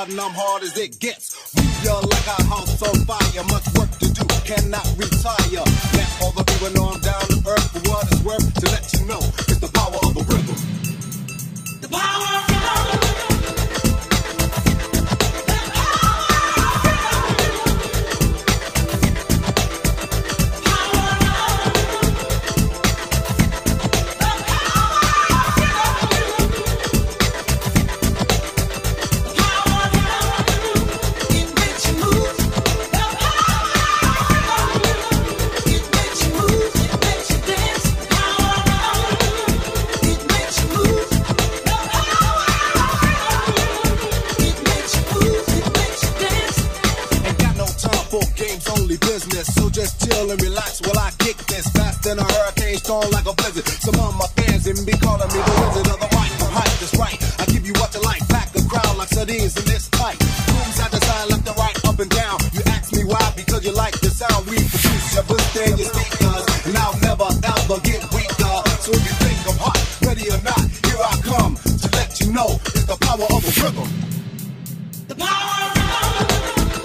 hard and I'm hard as it gets. Move you like a house on fire. Much work to do, cannot retire. Let all the people know I'm down to earth for what it's worth. To let you know it's the power of the rhythm. The power of the rhythm. So just chill and relax while I kick this fast in a hurricane storm like a blizzard. Some of my fans even be calling me the wizard of the mic. I'm hype, that's right. I give you what you like. Pack the crowd like sardines in this tight. Boom side to side, left and right, up and down. You ask me why? Because you like the sound we produce. You put in your speakers, and I'll never ever get weaker. So if you think I'm hot, ready or not, here I come to let you know it's the power of the rhythm. The power of the rhythm.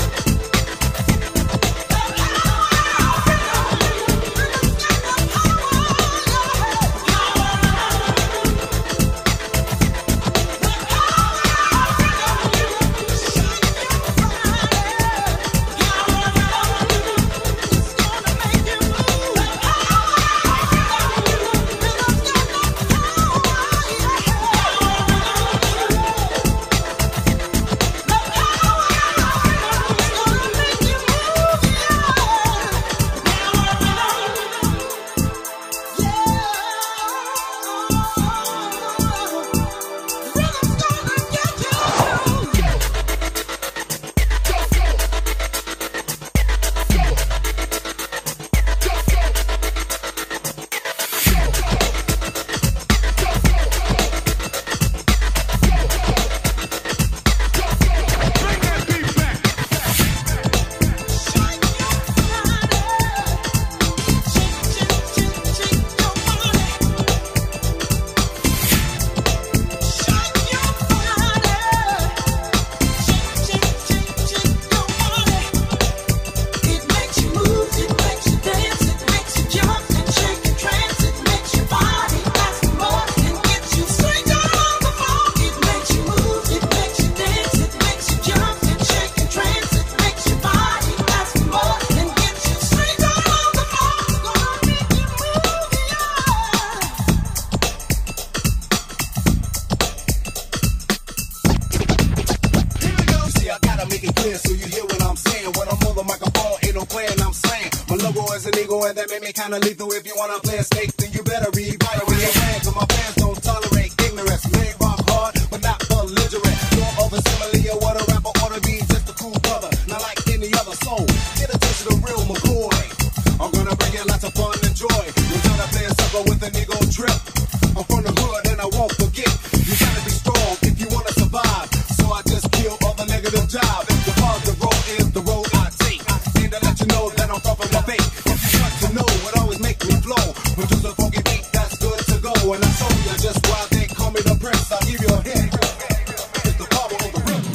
Kinda lethal. If you wanna play a snake, then you better read right with your fans. But my fans don't tolerate ignorance. May rock hard, but not belligerent. More of a simile of what a rapper ought to be. Just a cool brother, not like any other soul. Get a taste of the real McCoy. I'm gonna bring you lots of fun and joy. You're trying to play a sucker with an ego trip. I'm from the hood and I won't forget. You gotta be strong if you wanna survive. So I just kill all the negative jive. The part the road is the road I take. And to let you know that I'm from my fate. To know what always make me flow. Produce a funky beat that's good to go. And I show you just why they call me the prince. I'll give you a hint. It's the power of the rhythm.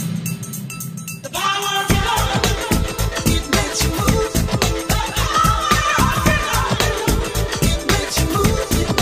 The power of the rhythm. It makes you move. The power of the rhythm. It makes you move.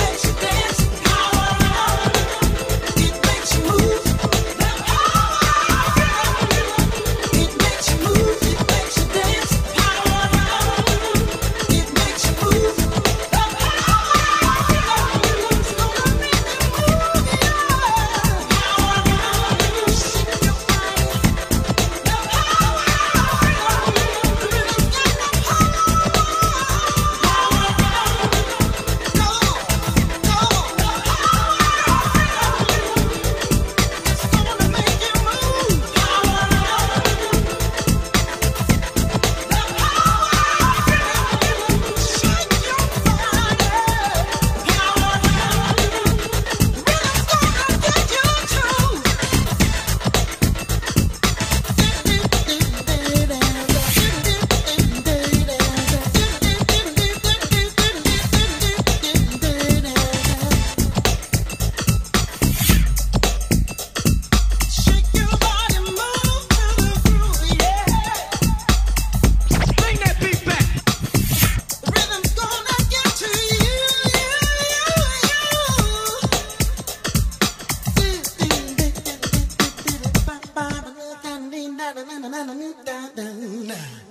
na na na na na na.